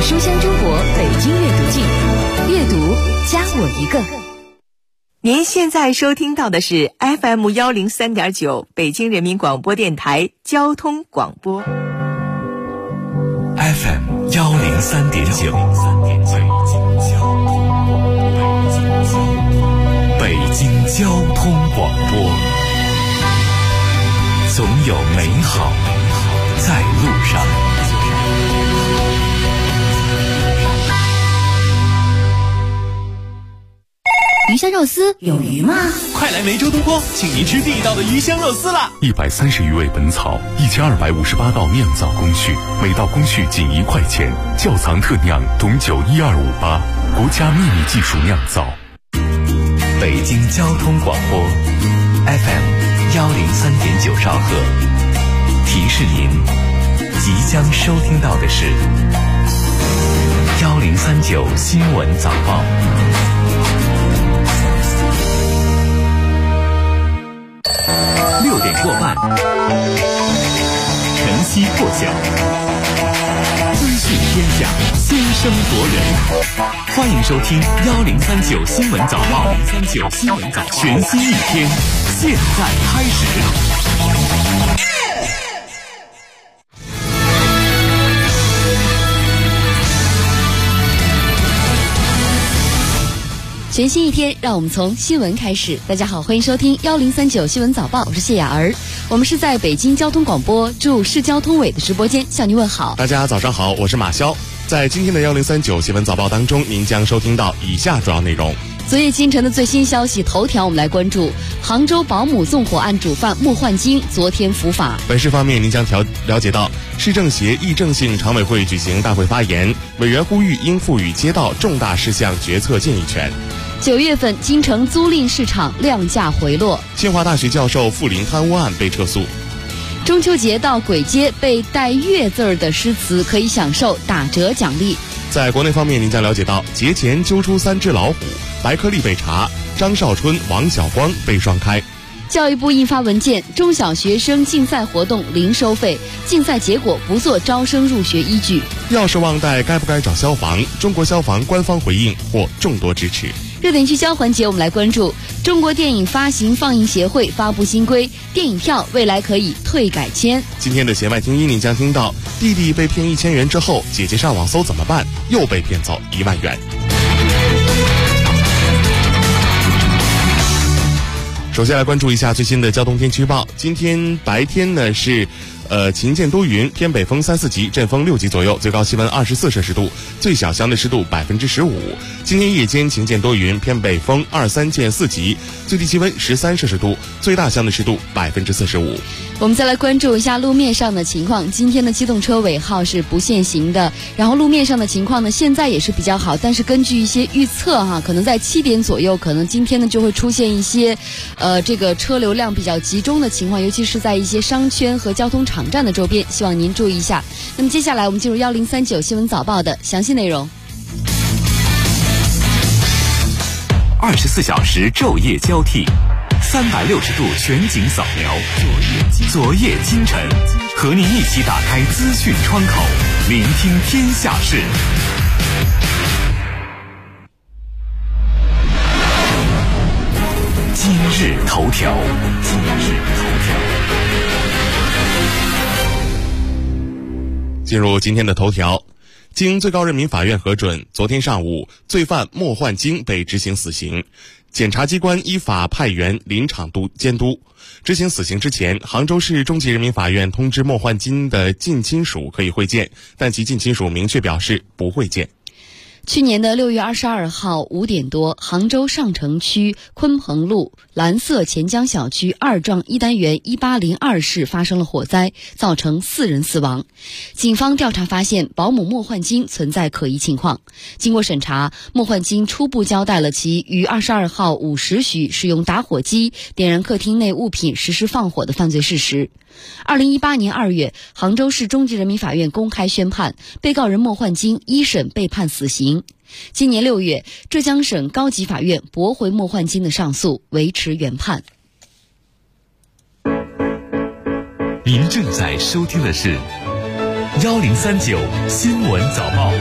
书香中国北京阅读季，阅读加我一个。 您现在收听到的是 FM103.9 北京人民广播电台交通广播。 FM103.9 北京交通广播，总有美好在路上。 鱼香肉丝有鱼吗？ 快来梅州东坡，请您吃地道的鱼香肉丝啦 ！130余味本草，1258道酿造工序，每道工序仅1块钱，窖藏特酿董酒12588，国家秘密技术酿造。北京交通广播 FM103.9 兆赫，提示您即将收听到的是1039新闻早报。6点过半，晨曦破晓，资讯天下，先声夺人。欢迎收听1039新闻早报，1039新闻早报，全新一天，现在开始。 全新一天，让我们从新闻开始。大家好，欢迎收听1039新闻早报，我是谢雅儿。我们是在北京交通广播驻市交通委的直播间向您问好。 大家早上好，我是马潇。在今天的1039新闻早报当中，您将收听到以下主要内容。 昨夜今晨的最新消息头条，我们来关注杭州保姆纵火案主犯莫焕晶昨天伏法。 本市方面，您将了解到市政协议政性常委会举行大会发言，委员呼吁应赋予街道重大事项决策建议权。 9月份京城租赁市场量价回落。 清华大学教授傅林贪污案被撤诉。 中秋节到簋街被带月字儿的诗词可以享受打折奖励。 在国内方面，您将了解到节前揪出3只老虎，白颗粒被查，张少春、王晓光被双开。 教育部印发文件，中小学生竞赛活动零收费，竞赛结果不做招生入学依据。 钥匙忘带该不该找消防？中国消防官方回应获众多支持。 热点聚焦环节，我们来关注中国电影发行放映协会发布新规，电影票未来可以退改签。 今天的弦外听音，您将听到弟弟被骗1000元之后，姐姐上网搜怎么办，又被骗走1万元。首先来关注一下最新的交通天气预报。今天白天呢是晴间多云，偏北风3、4级，阵风6级左右，最高气温24摄氏度，最小相对湿度15%。今天夜间晴间多云，偏北风2、3见4级，最低气温13摄氏度，最大相对湿度45%。 我们再来关注一下路面上的情况。今天的机动车尾号是不限行的，然后路面上的情况呢，现在也是比较好，但是根据一些预测可能在7点左右，可能今天呢就会出现一些这个车流量比较集中的情况，尤其是在一些商圈和交通场站的周边，希望您注意一下。那么接下来我们进入1039新闻早报的详细内容。 24小时昼夜交替，360度全景扫描，昨夜今晨，和您一起打开资讯窗口，聆听天下事。今日头条。 进入今天的头条。经最高人民法院核准，昨天上午，罪犯莫焕晶被执行死刑。检察机关依法派员临场监督。执行死刑之前，杭州市中级人民法院通知莫焕晶的近亲属可以会见，但其近亲属明确表示不会见。 去年的6月22号5点多，杭州上城区鲲鹏路蓝色钱江小区2幢1单元1802室发生了火灾，造成4人死亡。警方调查发现，保姆莫焕晶存在可疑情况。经过审查，莫焕晶初步交代了其于22号5时许使用打火机点燃客厅内物品实施放火的犯罪事实。2018年2月，杭州市中级人民法院公开宣判，被告人莫焕晶一审被判死刑。今年6月，浙江省高级法院驳回莫焕晶的上诉，维持原判。 您正在收听的是 1039新闻早报。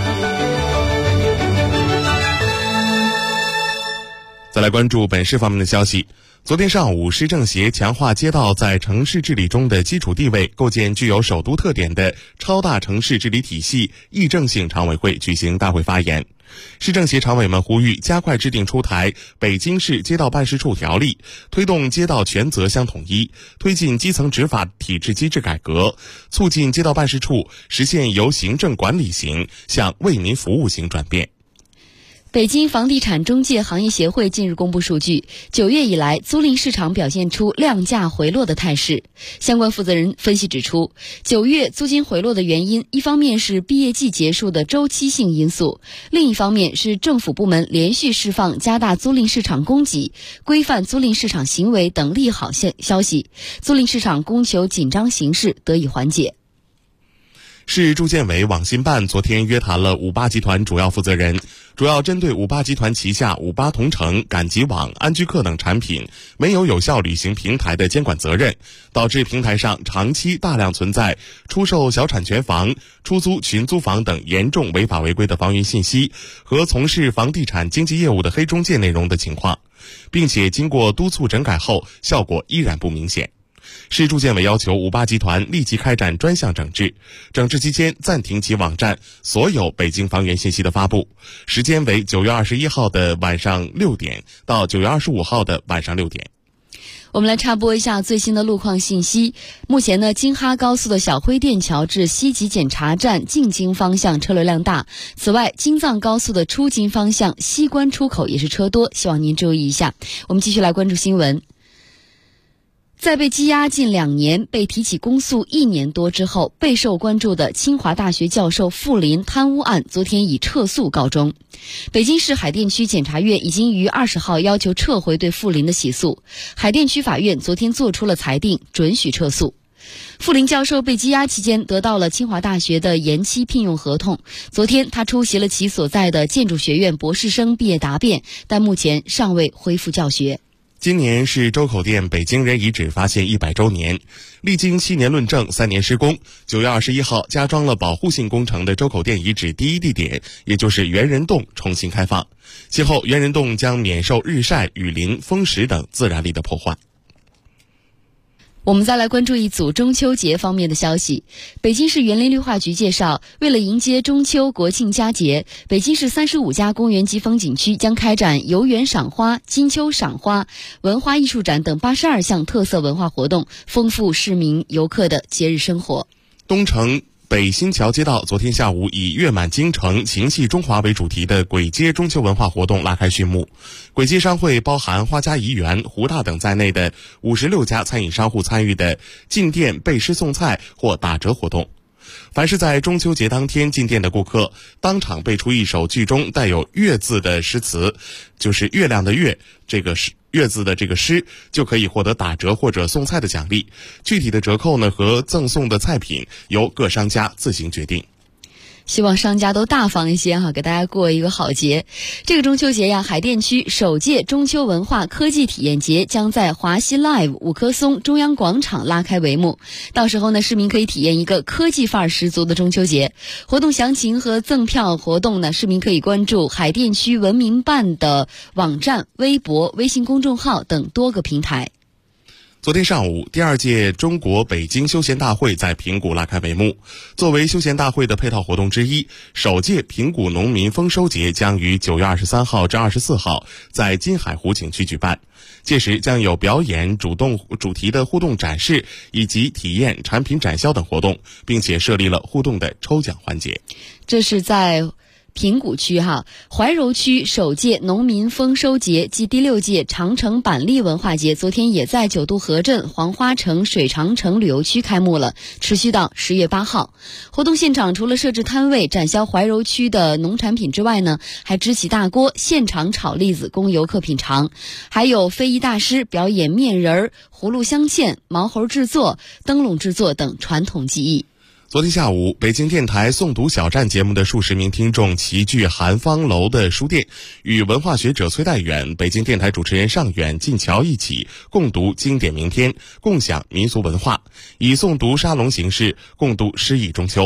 再来关注本市方面的消息。昨天上午，市政协强化街道在城市治理中的基础地位，构建具有首都特点的超大城市治理体系议政性常委会举行大会发言。市政协常委们呼吁加快制定出台北京市街道办事处条例，推动街道权责相统一，推进基层执法体制机制改革，促进街道办事处实现由行政管理型向为民服务型转变。 北京房地产中介行业协会近日公布数据，9月以来租赁市场表现出量价回落的态势。相关负责人分析指出，9月租金回落的原因，一方面是毕业季结束的周期性因素，另一方面是政府部门连续释放加大租赁市场供给、规范租赁市场行为等利好消息，租赁市场供求紧张形势得以缓解。 市住建委网信办昨天约谈了58集团主要负责人，主要针对58集团旗下58同城、赶集网、安居客等产品没有有效履行平台的监管责任，导致平台上长期大量存在出售小产权房、出租群租房等严重违法违规的房源信息和从事房地产经纪业务的黑中介内容的情况，并且经过督促整改后，效果依然不明显。市住建委要求58集团立即开展专项整治，整治期间暂停其网站所有北京房源信息的发布，时间为9月21号的晚上6点到9月25号的晚上6点。 我们来插播一下最新的路况信息。目前呢，京哈高速的小灰店桥至西吉检查站进京方向车流量大。此外，京藏高速的出京方向西关出口也是车多，希望您注意一下。我们继续来关注新闻。在被羁押近2年、被提起公诉1年多之后，备受关注的清华大学教授傅林贪污案昨天以撤诉告终。北京市海淀区检察院已经于20号要求撤回对傅林的起诉，海淀区法院昨天作出了裁定，准许撤诉。傅林教授被羁押期间得到了清华大学的延期聘用合同，昨天他出席了其所在的建筑学院博士生毕业答辩，但目前尚未恢复教学。 今年是周口店北京人遗址发现100周年，历经7年论证、3年施工，9月21号加装了保护性工程的周口店遗址第一地点，也就是猿人洞重新开放。其后，猿人洞将免受日晒、雨淋、风蚀等自然力的破坏。 我们再来关注一组中秋节方面的消息。北京市园林绿化局介绍，为了迎接中秋国庆佳节，北京市35家公园及风景区将开展游园赏花、金秋赏花、文化艺术展等82项特色文化活动，丰富市民游客的节日生活。 东城北新桥街道昨天下午以月满京城、情系中华为主题的簋街中秋文化活动拉开序幕。簋街商会包含花家怡园、胡大等在内的56家餐饮商户参与的进店背诗送菜或打折活动。凡是在中秋节当天进店的顾客，当场背出一首句中带有月字的诗词，就是月亮的月，这个是月字的这个诗，就可以获得打折或者送菜的奖励。具体的折扣呢和赠送的菜品由各商家自行决定。 希望商家都大方一些哈，给大家过一个好节。这个中秋节呀，海淀区首届中秋文化科技体验节将在华西 Live 五棵松中央广场拉开帷幕。到时候呢，市民可以体验一个科技范儿十足的中秋节。活动详情和赠票活动呢，市民可以关注海淀区文明办的网站、微博、微信公众号等多个平台。 昨天上午，第2届中国北京休闲大会在平谷拉开帷幕。作为休闲大会的配套活动之一，首届平谷农民丰收节将于9月23号至24号在金海湖景区举办。届时将有表演、主题的互动展示以及体验、产品展销等活动，并且设立了互动的抽奖环节。 这是在平谷区怀柔区首届农民丰收节暨第6届长城板栗文化节昨天也在九渡河镇黄花城水长城旅游区开幕了，持续到10月8号。活动现场除了设置摊位展销怀柔区的农产品之外呢，还支起大锅现场炒栗子供游客品尝，还有非遗大师表演面人、葫芦镶嵌、毛猴制作、灯笼制作等传统技艺。 昨天下午，北京电台诵读小站节目的数十名听众齐聚韩芳楼的书店，与文化学者崔代远、北京电台主持人尚远、进桥一起共读经典名篇，共享民俗文化，以诵读沙龙形式共度诗意中秋。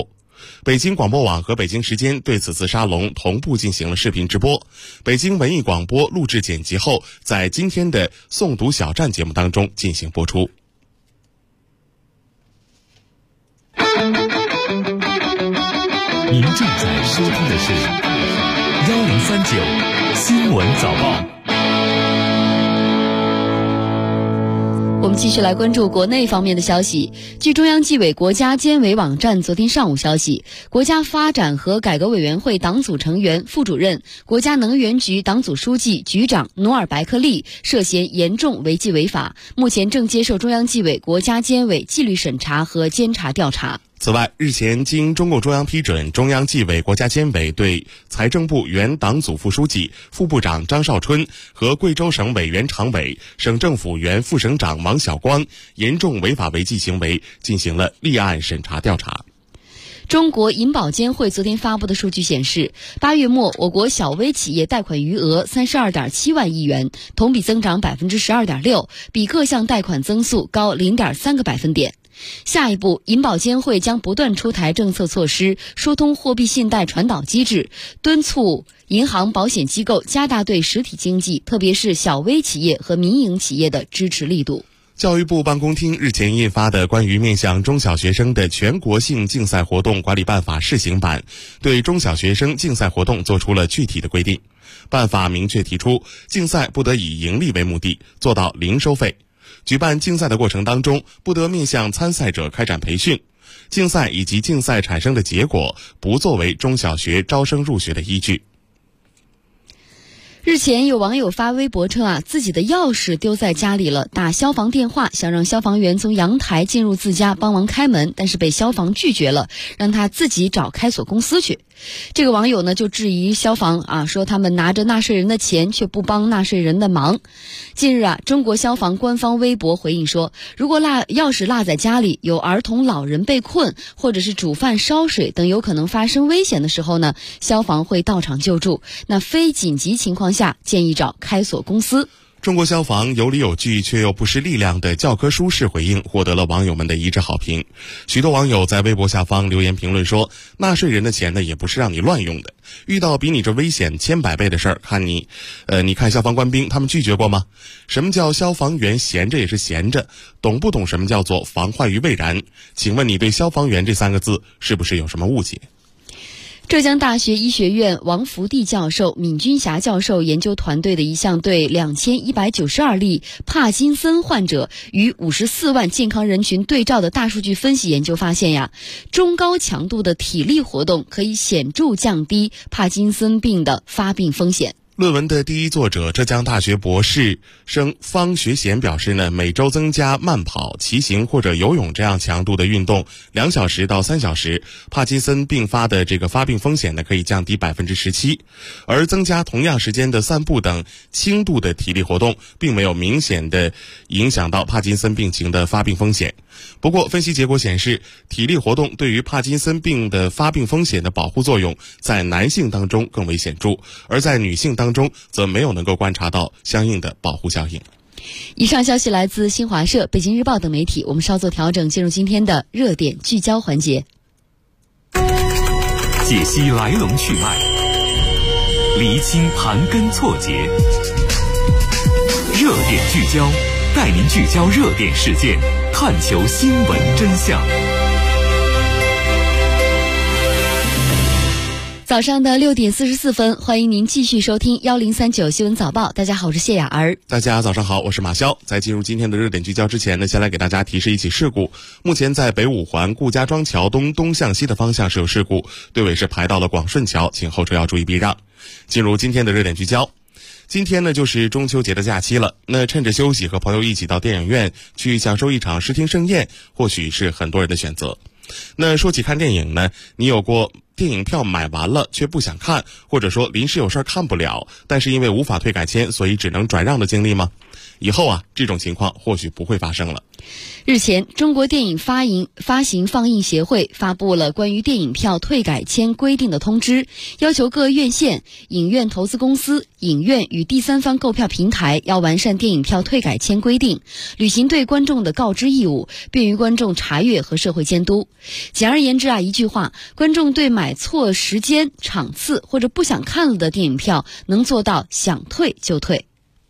北京广播网和北京时间对此次沙龙同步进行了视频直播。北京文艺广播录制剪辑后，在今天的诵读小站节目当中进行播出。 您正在收听的是1039新闻早报。 我们继续来关注国内方面的消息。据中央纪委国家监委网站昨天上午消息，国家发展和改革委员会党组成员、副主任、国家能源局党组书记、局长努尔白克力涉嫌严重违纪违法，目前正接受中央纪委国家监委纪律审查和监察调查。 此外，日前经中共中央批准，中央纪委国家监委对财政部原党组副书记、副部长张绍春和贵州省委原常委、省政府原副省长王晓光严重违法违纪行为进行了立案审查调查。 中国银保监会昨天发布的数据显示，8月末我国小微企业贷款余额32.7万亿元，同比增长12.6%，比各项贷款增速高0.3个百分点。下一步，银保监会将不断出台政策措施，疏通货币信贷传导机制，敦促银行保险机构加大对实体经济，特别是小微企业和民营企业的支持力度。 教育部办公厅日前印发的关于面向中小学生的全国性竞赛活动管理办法试行版，对中小学生竞赛活动作出了具体的规定。办法明确提出，竞赛不得以盈利为目的，做到零收费。举办竞赛的过程当中，不得面向参赛者开展培训。竞赛以及竞赛产生的结果不作为中小学招生入学的依据。 日前有网友发微博称自己的钥匙丢在家里了，打消防电话想让消防员从阳台进入自家帮忙开门，但是被消防拒绝了，让他自己找开锁公司去。这个网友呢就质疑消防说他们拿着纳税人的钱却不帮纳税人的忙。近日中国消防官方微博回应说，如果钥匙落在家里，有儿童老人被困或者是煮饭烧水等有可能发生危险的时候呢，消防会到场救助，那非紧急情况下建议找开锁公司。 中国消防有理有据却又不失力量的教科书式回应获得了网友们的一致好评。许多网友在微博下方留言评论说，纳税人的钱呢也不是让你乱用的，遇到比你这危险千百倍的事儿，你看消防官兵他们拒绝过吗？什么叫消防员闲着也是闲着？懂不懂什么叫做防患于未然？请问你对消防员这3个字是不是有什么误解？ 浙江大学医学院王福地教授、闵君霞教授研究团队的一项对2192例帕金森患者与54万健康人群对照的大数据分析研究发现中高强度的体力活动可以显著降低帕金森病的发病风险。 论文的第一作者浙江大学博士生方学贤表示呢，每周增加慢跑、骑行或者游泳这样强度的运动2小时到3小时，帕金森并发的这个发病风险呢可以降低17%，而增加同样时间的散步等轻度的体力活动，并没有明显的影响到帕金森病情的发病风险。不过，分析结果显示，体力活动对于帕金森病的发病风险的保护作用在男性当中更为显著，而在女性当中则没有能够观察到相应的保护效应。 以上消息来自新华社、北京日报等媒体。我们稍作调整，进入今天的热点聚焦环节， 解析来龙去脉，厘清盘根错节，热点聚焦，带您聚焦热点事件，探求新闻真相。 早上的6点44分，欢迎您继续收听1039新闻早报。大家好，我是谢雅儿。 大家早上好，我是马潇。在进入今天的热点聚焦之前呢，先来给大家提示一起事故。目前在北五环顾家庄桥东向西的方向是有事故，队尾是排到了广顺桥，请后车要注意避让。进入今天的热点聚焦。今天呢就是中秋节的假期了，那趁着休息和朋友一起到电影院去享受一场视听盛宴，或许是很多人的选择。那说起看电影呢，你有过电影票买完了却不想看，或者说临时有事儿看不了，但是因为无法退改签，所以只能转让的经历吗？以后啊，这种情况或许不会发生了。 日前，中国电影发行放映协会发布了关于电影票退改签规定的通知，要求各院线、影院投资公司、影院与第三方购票平台要完善电影票退改签规定，履行对观众的告知义务，便于观众查阅和社会监督。简而言之啊，一句话，观众对买错时间、场次或者不想看了的电影票，能做到想退就退。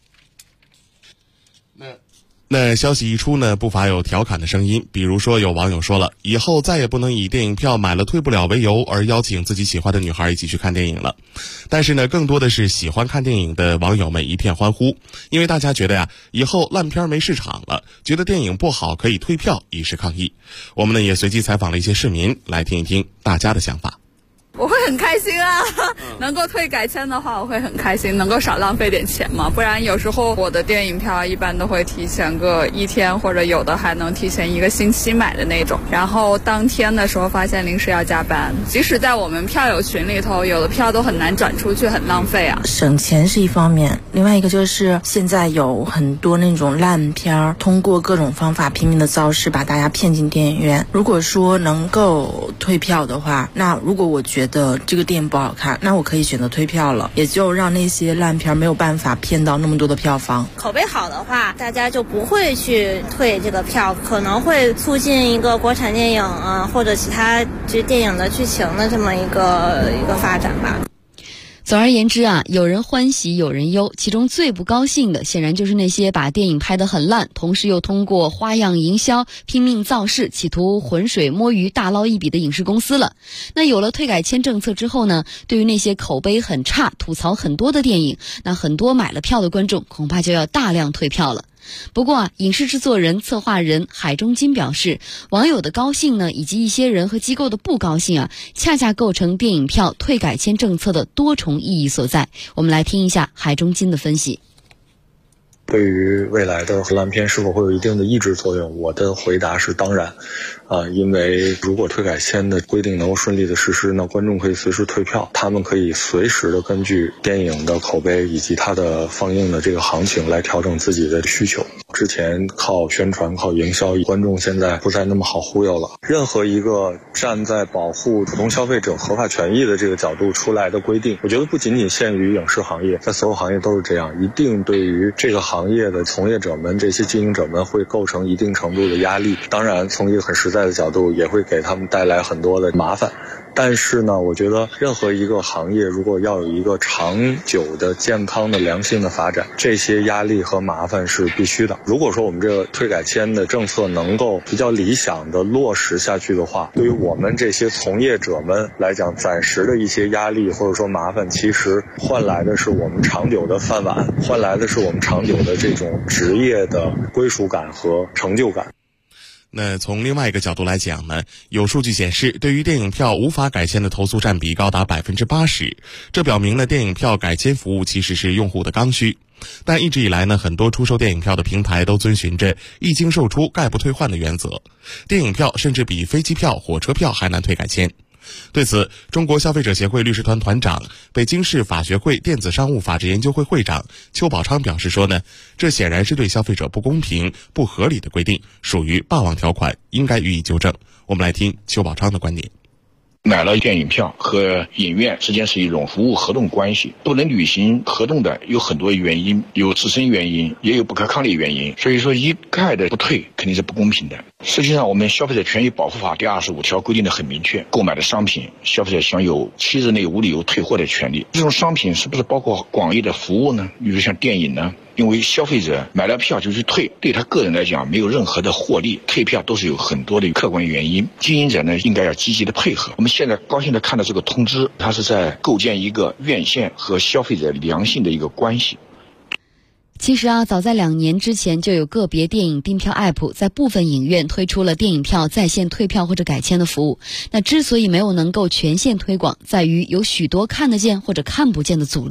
那消息一出呢，不乏有调侃的声音，比如说有网友说了，以后再也不能以电影票买了退不了为由而邀请自己喜欢的女孩一起去看电影了。但是呢，更多的是喜欢看电影的网友们一片欢呼，因为大家觉得呀，以后烂片没市场了，觉得电影不好可以退票，以示抗议。我们呢也随机采访了一些市民，来听一听大家的想法。 我会很开心啊，能够退改签的话我会很开心，能够少浪费点钱嘛，不然有时候我的电影票一般都会提前个1天，或者有的还能提前1个星期买的那种，然后当天的时候发现临时要加班，即使在我们票友群里头，有的票都很难转出去，很浪费啊。 省钱是一方面，另外一个就是现在有很多那种烂片，通过各种方法拼命的造势，把大家骗进电影院。如果说能够退票的话，那如果我觉得这个电影不好看，那我可以选择退票了，也就让那些烂片没有办法骗到那么多的票房。 口碑好的话，大家就不会去退这个票，可能会促进一个国产电影或者其他电影的剧情的这么一个发展吧。 总而言之啊，有人欢喜有人忧，其中最不高兴的显然就是那些把电影拍得很烂，同时又通过花样营销拼命造势，企图浑水摸鱼大捞一笔的影视公司了。那有了退改签政策之后呢，对于那些口碑很差、吐槽很多的电影，那很多买了票的观众恐怕就要大量退票了。不过啊，影视制作人、策划人海中金表示，网友的高兴呢，以及一些人和机构的不高兴啊，恰恰构成电影票退改签政策的多重意义所在。我们来听一下海中金的分析。 对于未来的烂片是否会有一定的抑制作用，我的回答是当然。因为如果退改签的规定能够顺利的实施，那观众可以随时退票，他们可以随时的根据电影的口碑以及它的放映的这个行情来调整自己的需求。之前靠宣传、靠营销，观众现在不再那么好忽悠了。任何一个站在保护普通消费者合法权益的这个角度出来的规定，我觉得不仅仅限于影视行业，在所有行业都是这样，一定对于这个行业的从业者们、这些经营者们会构成一定程度的压力。当然，从一个很实在的角度，也会给他们带来很多的麻烦。但是呢，我觉得任何一个行业如果要有一个长久的健康的良性的发展，这些压力和麻烦是必须的。如果说我们这个退改签的政策能够比较理想的落实下去的话，对于我们这些从业者们来讲，暂时的一些压力或者说麻烦，其实换来的是我们长久的饭碗，换来的是我们长久的这种职业的归属感和成就感。 那从另外一个角度来讲呢，有数据显示，对于电影票无法改签的投诉占比高达 80%， 这表明了电影票改签服务其实是用户的刚需。但一直以来呢，很多出售电影票的平台都遵循着一经售出概不退换的原则，电影票甚至比飞机票、火车票还难退改签。对此，中国消费者协会律师团团长、北京市法学会电子商务法治研究会会长邱宝昌表示说呢，这显然是对消费者不公平、不合理的规定，属于霸王条款，应该予以纠正。我们来听邱宝昌的观点。 买了电影票和影院之间是一种服务合同关系，不能履行合同的有很多原因，有自身原因，也有不可抗力原因，所以说一概的不退肯定是不公平的。实际上我们消费者权益保护法第25条规定的很明确，购买的商品消费者享有7日内无理由退货的权利。这种商品是不是包括广义的服务呢？比如像电影呢？因为消费者买了票就去退，对他个人来讲没有任何的获利，退票都是有很多的客观原因。经营者呢应该要积极的配合。我们现在高兴的看到这个通知，它是在构建一个院线和消费者良性的一个关系。 其实啊，早在2年之前就有个别电影订票 App 在部分影院推出了电影票在线退票或者改签的服务。那之所以没有能够全线推广，在于有许多看得见或者看不见的阻力。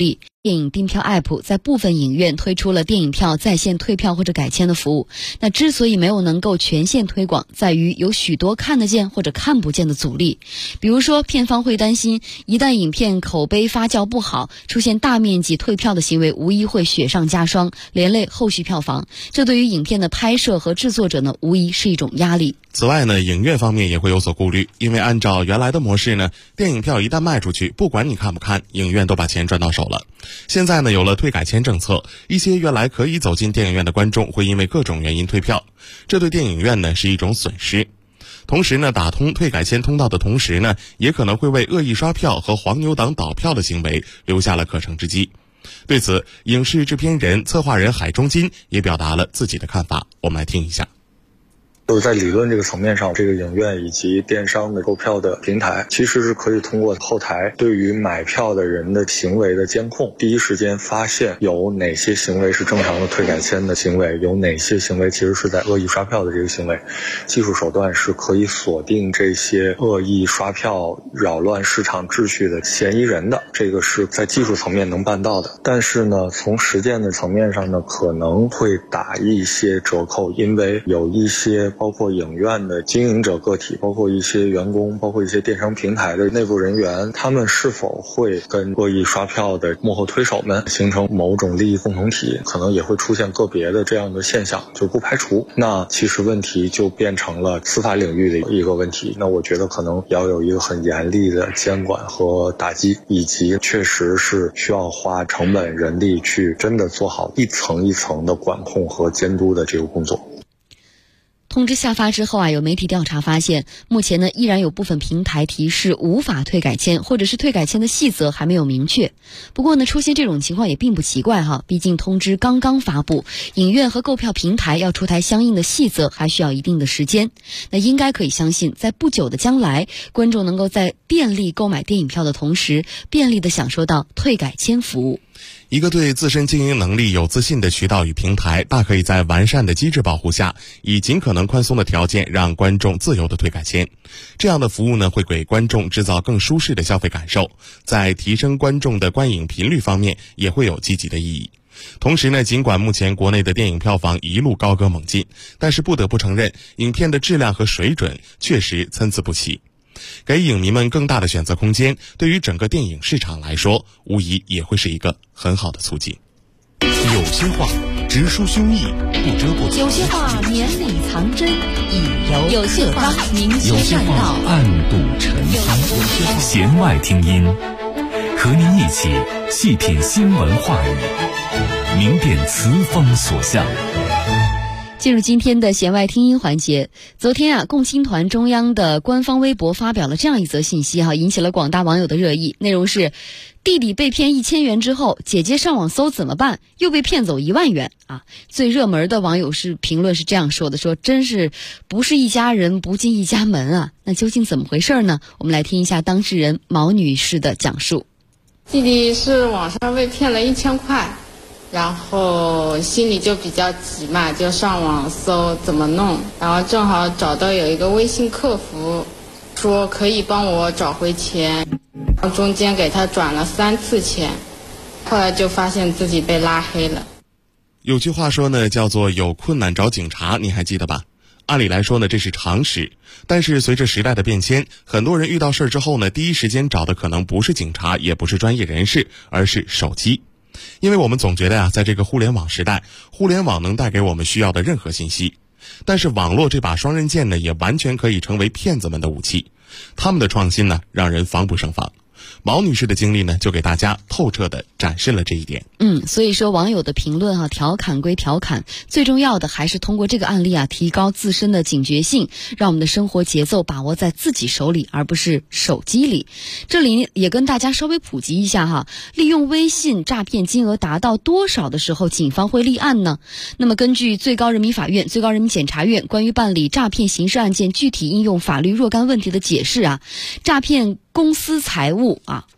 电影订票 App 在部分影院推出了电影票在线退票或者改签的服务。那之所以没有能够全线推广，在于有许多看得见或者看不见的阻力。比如说，片方会担心，一旦影片口碑发酵不好，出现大面积退票的行为，无疑会雪上加霜，连累后续票房。这对于影片的拍摄和制作者呢，无疑是一种压力。 此外呢，影院方面也会有所顾虑，因为按照原来的模式呢，电影票一旦卖出去，不管你看不看，影院都把钱赚到手了。现在呢，有了退改签政策，一些原来可以走进电影院的观众会因为各种原因退票，这对电影院呢是一种损失。同时呢，打通退改签通道的同时呢，也可能会为恶意刷票和黄牛党倒票的行为留下了可乘之机。对此，影视制片人、策划人海中金也表达了自己的看法，我们来听一下。 就是在理论这个层面上，这个影院以及电商的购票的平台其实是可以通过后台对于买票的人的行为的监控，第一时间发现有哪些行为是正常的退改签的行为，有哪些行为其实是在恶意刷票的这个行为。技术手段是可以锁定这些恶意刷票扰乱市场秩序的嫌疑人的，这个是在技术层面能办到的。但是呢，从实践的层面上呢，可能会打一些折扣，因为有一些包括影院的经营者个体，包括一些员工，包括一些电商平台的内部人员，他们是否会跟恶意刷票的幕后推手们形成某种利益共同体，可能也会出现个别的这样的现象，就不排除。那其实问题就变成了司法领域的一个问题，那我觉得可能要有一个很严厉的监管和打击，以及确实是需要花成本人力去真的做好一层一层的管控和监督的这个工作。 通知下发之后啊，有媒体调查发现，目前呢依然有部分平台提示无法退改签，或者是退改签的细则还没有明确。不过呢，出现这种情况也并不奇怪哈，毕竟通知刚刚发布，影院和购票平台要出台相应的细则还需要一定的时间。那应该可以相信，在不久的将来，观众能够在便利购买电影票的同时，便利地享受到退改签服务。 一个对自身经营能力有自信的渠道与平台，大可以在完善的机制保护下，以尽可能宽松的条件让观众自由的退改签。这样的服务呢，会给观众制造更舒适的消费感受，在提升观众的观影频率方面也会有积极的意义。同时呢，尽管目前国内的电影票房一路高歌猛进，但是不得不承认，影片的质量和水准确实参差不齐。给影迷们更大的选择空间，对于整个电影市场来说，无疑也会是一个很好的促进。 有些话直抒胸臆，不遮不有些话绵里藏针，以柔有些话明有些话暗度陈仓。弦外听音，和您一起细品新闻话语，明辨词风所向。 进入今天的弦外听音环节。昨天啊，共青团中央的官方微博发表了这样一则信息引起了广大网友的热议。内容是：弟弟被骗1000元之后，姐姐上网搜怎么办，又被骗走1万元啊！最热门的网友评论是这样说的：说真是不是一家人不进一家门啊！那究竟怎么回事呢？我们来听一下当事人毛女士的讲述。 弟弟是网上被骗了1000块。然后心里就比较急嘛，就上网搜怎么弄，然后正好找到有一个微信客服说可以帮我找回钱，然后中间给他转了3次钱，后来就发现自己被拉黑了。 有句话说呢，叫做有困难找警察，你还记得吧？按理来说呢，这是常识，但是随着时代的变迁，很多人遇到事之后呢，第一时间找的可能不是警察，也不是专业人士，而是手机。因为我们总觉得在这个互联网时代，互联网能带给我们需要的任何信息，但是网络这把双刃剑呢，也完全可以成为骗子们的武器。他们的创新呢，让人防不胜防。毛女士的经历呢，就给大家透彻地展示了这一点。 所以说网友的评论调侃归调侃，最重要的还是通过这个案例提高自身的警觉性，让我们的生活节奏把握在自己手里，而不是手机里。这里也跟大家稍微普及一下利用微信诈骗金额达到多少的时候，警方会立案呢？那么根据最高人民法院、最高人民检察院关于办理诈骗刑事案件具体应用法律若干问题的解释诈骗公司财物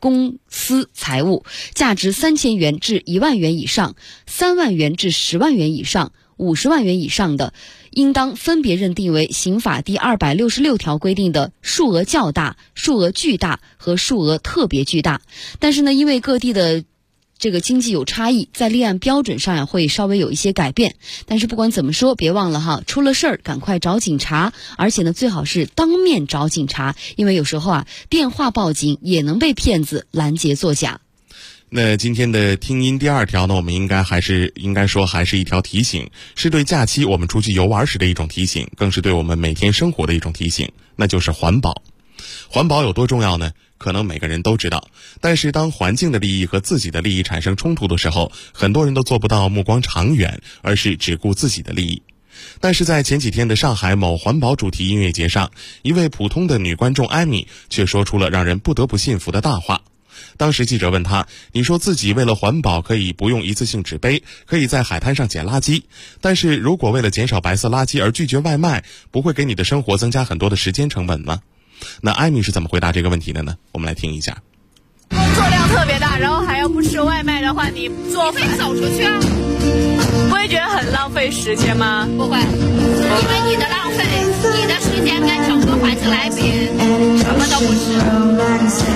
价值3000元至1万元以上，3万元至10万元以上，50万元以上的，应当分别认定为刑法第266条规定的数额较大、数额巨大和数额特别巨大。但是呢，因为各地的这个经济有差异，在立案标准上会稍微有一些改变。但是不管怎么说，别忘了哈，出了事儿赶快找警察，而且呢最好是当面找警察，因为有时候电话报警也能被骗子拦截作假。 那今天的听音第二条呢，我们应该说还是一条提醒，是对假期我们出去游玩时的一种提醒，更是对我们每天生活的一种提醒，那就是环保。环保有多重要呢？可能每个人都知道，但是当环境的利益和自己的利益产生冲突的时候，很多人都做不到目光长远，而是只顾自己的利益。但是在前几天的上海某环保主题音乐节上，一位普通的女观众艾米却说出了让人不得不信服的大话。当时记者问她，你说自己为了环保可以不用一次性纸杯，可以在海滩上捡垃圾，但是如果为了减少白色垃圾而拒绝外卖，不会给你的生活增加很多的时间成本吗？那艾米是怎么回答这个问题的呢？我们来听一下。 工作量特别大，然后还要不吃外卖的话，你会走出去啊？不会觉得很浪费时间吗？ 不会，因为你的浪费，你的时间跟整个环境来比，什么都不是。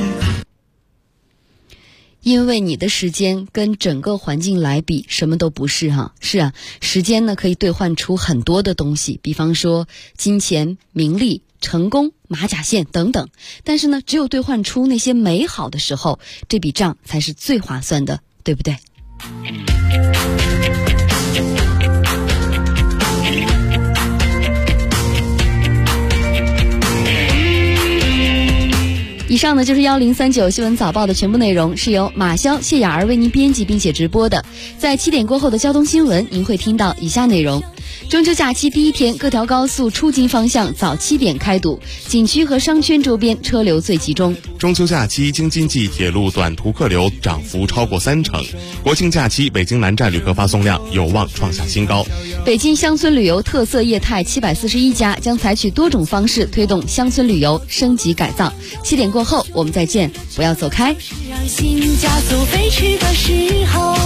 因为你的时间跟整个环境来比，什么都不是哈。是啊，时间呢可以兑换出很多的东西，比方说金钱、名利、成功、马甲线等等。但是呢，只有兑换出那些美好的时候，这笔账才是最划算的，对不对？以上呢就是1039新闻早报的全部内容，是由马潇、谢雅儿为您编辑并且直播的。在7点过后的交通新闻，您会听到以下内容：中秋假期第一天，各条高速出京方向早7点开堵，景区和商圈周边车流最集中。 中秋假期京津冀铁路短途客流涨幅超过30%，国庆假期北京南站旅客发送量有望创下新高。 北京乡村旅游特色业态741家将采取多种方式推动乡村旅游升级改造。7点过后我们再见，不要走开。 让心加速飞驰的时候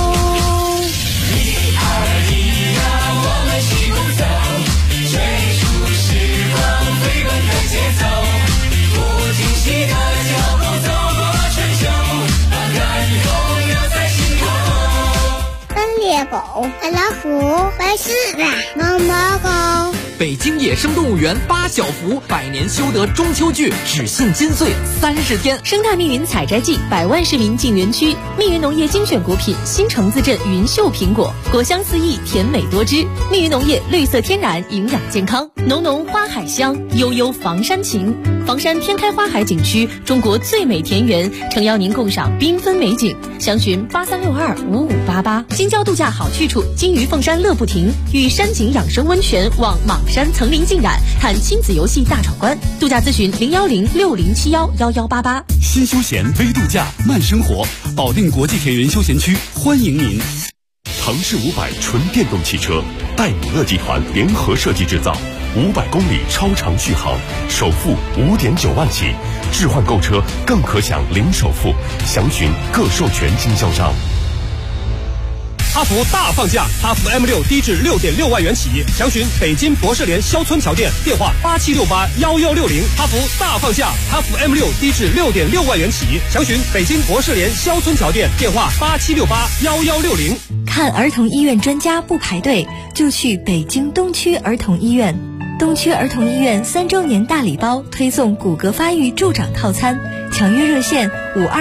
我们齐鼓走，追逐时光，飞奔的节奏，不停息的脚步，走过春秋，把感动留在心头。 猎狗、老虎、白狮子、毛毛狗。 北京野生动物园8小福100年修得中秋剧只信金穗30天， 生态密云采摘季，100万市民进园区。密云农业精选果品新城自镇云秀苹果，果香四溢，甜美多汁。密云农业绿色天然，营养健康，浓浓花海香，悠悠房山情。房山天开花海景区，中国最美田园，诚邀您共赏缤纷美景。详询83625588。京郊度假好去处，金鱼凤山乐不停，与山景养生温泉望莽山层林浸染，看亲子游戏大闯关。度假咨询01060711188。 新休闲微度假慢生活，保定国际田园休闲区欢迎您。 腾势500纯电动汽车，戴姆勒集团联合设计制造，500公里超长续航，首付5.9万起，置换购车更可享零首付，详询各授权经销商。 哈弗大放价，哈弗 M6 低至6.6万元起，详询北京博士联肖村桥店，电话87681160。哈弗大放价，哈弗 M6 低至6.6万元起，详询北京博士联肖村桥店，电话87681160。 看儿童医院专家不排队，就去北京东区儿童医院。东区儿童医院3周年大礼包推送骨骼发育助长套餐，抢约热线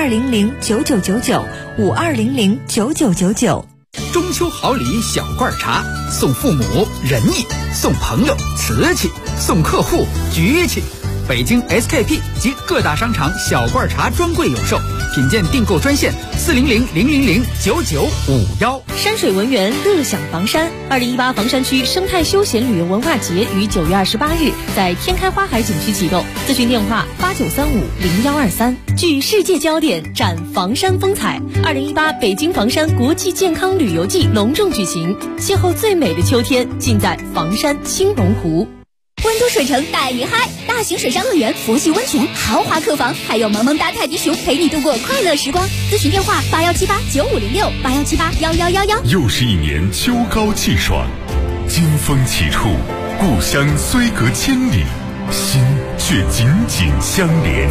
52009999，52009999。 中秋好礼小罐茶，送父母仁义，送朋友瓷器，送客户局气。北京 SKP 及各大商场小罐茶专柜有售，品鉴订购专线40000009951。 山水文园乐享房山，2018房山区生态休闲旅游文化节于9月28日在天开花海景区启动，咨询电话89350123。聚世界焦点，展房山风采。2018北京房山国际健康旅游季隆重举行，邂逅最美的秋天，尽在房山青龙湖。 温都水城带你嗨，大型水上乐园、佛系温泉、豪华客房，还有萌萌哒泰迪熊陪你度过快乐时光。咨询电话81789506，81781111。 又是一年秋高气爽，金风起处，故乡虽隔千里，心却紧紧相连。